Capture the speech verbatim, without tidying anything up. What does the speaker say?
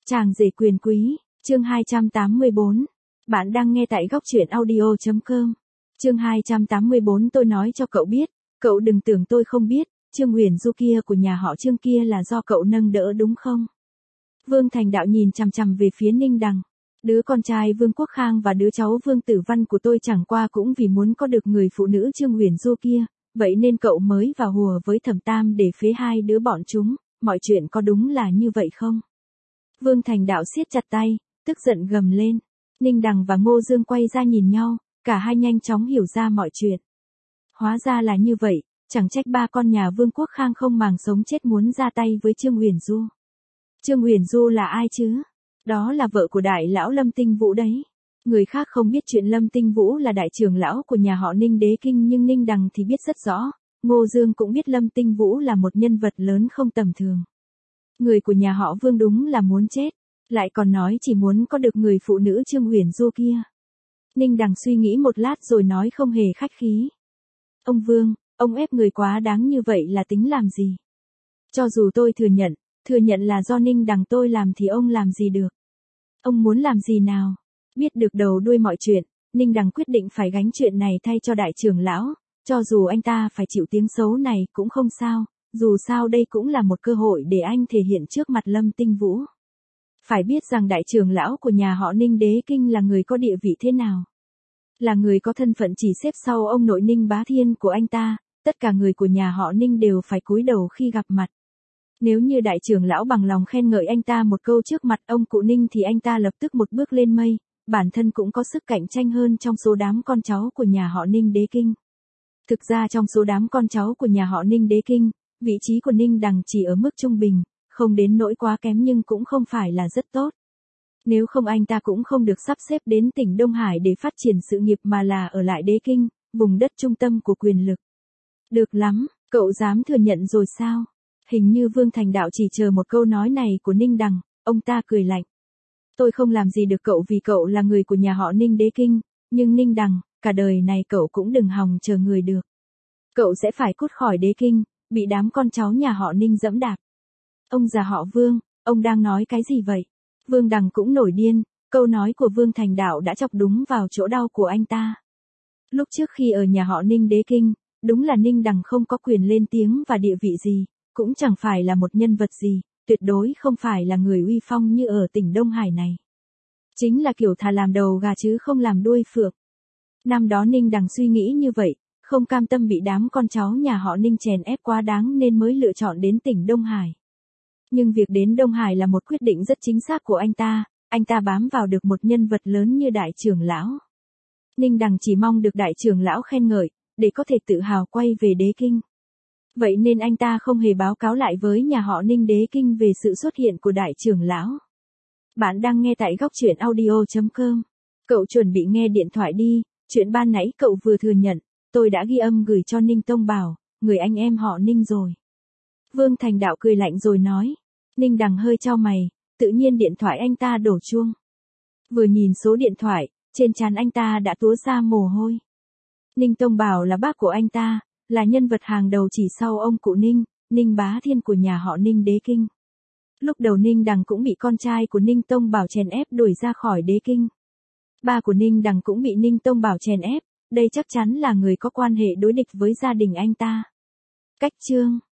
Chàng rể quyền quý, chương hai trăm tám mươi bốn. Bạn đang nghe tại góc truyện audio chấm com. Chương hai trăm tám mươi bốn tôi nói cho cậu biết, cậu đừng tưởng tôi không biết, Trương Huyền Du kia của nhà họ Trương kia là do cậu nâng đỡ đúng không? Vương Thành Đạo nhìn chằm chằm về phía Ninh Đằng. Đứa con trai Vương Quốc Khang và đứa cháu Vương Tử Văn của tôi chẳng qua cũng vì muốn có được người phụ nữ Trương Huyền Du kia, vậy nên cậu mới vào hùa với Thẩm Tam để phế hai đứa bọn chúng, mọi chuyện có đúng là như vậy không? Vương Thành Đạo siết chặt tay, tức giận gầm lên. Ninh Đằng và Ngô Dương quay ra nhìn nhau, cả hai nhanh chóng hiểu ra mọi chuyện. Hóa ra là như vậy, chẳng trách ba con nhà Vương Quốc Khang không màng sống chết muốn ra tay với Trương Huyền Du. Trương Huyền Du là ai chứ? Đó là vợ của đại lão Lâm Tinh Vũ đấy. Người khác không biết chuyện Lâm Tinh Vũ là đại trưởng lão của nhà họ Ninh Đế Kinh, nhưng Ninh Đằng thì biết rất rõ. Ngô Dương cũng biết Lâm Tinh Vũ là một nhân vật lớn không tầm thường. Người của nhà họ Vương đúng là muốn chết, lại còn nói chỉ muốn có được người phụ nữ Trương Huyền Du kia. Ninh Đằng suy nghĩ một lát rồi nói không hề khách khí. Ông Vương, ông ép người quá đáng như vậy là tính làm gì? Cho dù tôi thừa nhận, thừa nhận là do Ninh Đằng tôi làm thì ông làm gì được? Ông muốn làm gì nào? Biết được đầu đuôi mọi chuyện, Ninh Đằng quyết định phải gánh chuyện này thay cho đại trưởng lão, cho dù anh ta phải chịu tiếng xấu này cũng không sao, dù sao đây cũng là một cơ hội để anh thể hiện trước mặt Lâm Tinh Vũ. Phải biết rằng đại trưởng lão của nhà họ Ninh Đế Kinh là người có địa vị thế nào. Là người có thân phận chỉ xếp sau ông nội Ninh Bá Thiên của anh ta, tất cả người của nhà họ Ninh đều phải cúi đầu khi gặp mặt. Nếu như đại trưởng lão bằng lòng khen ngợi anh ta một câu trước mặt ông cụ Ninh thì anh ta lập tức một bước lên mây, bản thân cũng có sức cạnh tranh hơn trong số đám con cháu của nhà họ Ninh Đế Kinh. Thực ra trong số đám con cháu của nhà họ Ninh Đế Kinh, vị trí của Ninh Đằng chỉ ở mức trung bình, không đến nỗi quá kém nhưng cũng không phải là rất tốt. Nếu không anh ta cũng không được sắp xếp đến tỉnh Đông Hải để phát triển sự nghiệp mà là ở lại Đế Kinh, vùng đất trung tâm của quyền lực. Được lắm, cậu dám thừa nhận rồi sao? Hình như Vương Thành Đạo chỉ chờ một câu nói này của Ninh Đằng, ông ta cười lạnh. Tôi không làm gì được cậu vì cậu là người của nhà họ Ninh Đế Kinh, nhưng Ninh Đằng, cả đời này cậu cũng đừng hòng chờ người được. Cậu sẽ phải cút khỏi Đế Kinh, bị đám con cháu nhà họ Ninh dẫm đạp. Ông già họ Vương, ông đang nói cái gì vậy? Vương Đằng cũng nổi điên, câu nói của Vương Thành Đạo đã chọc đúng vào chỗ đau của anh ta. Lúc trước khi ở nhà họ Ninh Đế Kinh, đúng là Ninh Đằng không có quyền lên tiếng và địa vị gì, cũng chẳng phải là một nhân vật gì, tuyệt đối không phải là người uy phong như ở tỉnh Đông Hải này. Chính là kiểu thà làm đầu gà chứ không làm đuôi phượng. Năm đó Ninh Đằng suy nghĩ như vậy, không cam tâm bị đám con cháu nhà họ Ninh chèn ép quá đáng nên mới lựa chọn đến tỉnh Đông Hải. Nhưng việc đến Đông Hải là một quyết định rất chính xác của anh ta, anh ta bám vào được một nhân vật lớn như đại trưởng lão. Ninh Đằng chỉ mong được đại trưởng lão khen ngợi, để có thể tự hào quay về Đế Kinh. Vậy nên anh ta không hề báo cáo lại với nhà họ Ninh Đế Kinh về sự xuất hiện của đại trưởng lão. Bạn đang nghe tại góc truyện audio chấm com. Cậu chuẩn bị nghe điện thoại đi, chuyện ban nãy cậu vừa thừa nhận, tôi đã ghi âm gửi cho Ninh Tông Bảo, người anh em họ Ninh rồi. Vương Thành Đạo cười lạnh rồi nói. Ninh Đằng hơi chau mày, tự nhiên điện thoại anh ta đổ chuông. Vừa nhìn số điện thoại, trên trán anh ta đã túa ra mồ hôi. Ninh Tông Bảo là bác của anh ta, là nhân vật hàng đầu chỉ sau ông cụ Ninh, Ninh Bá Thiên của nhà họ Ninh Đế Kinh. Lúc đầu Ninh Đằng cũng bị con trai của Ninh Tông Bảo chèn ép đuổi ra khỏi Đế Kinh. Ba của Ninh Đằng cũng bị Ninh Tông Bảo chèn ép, đây chắc chắn là người có quan hệ đối địch với gia đình anh ta. Cách chương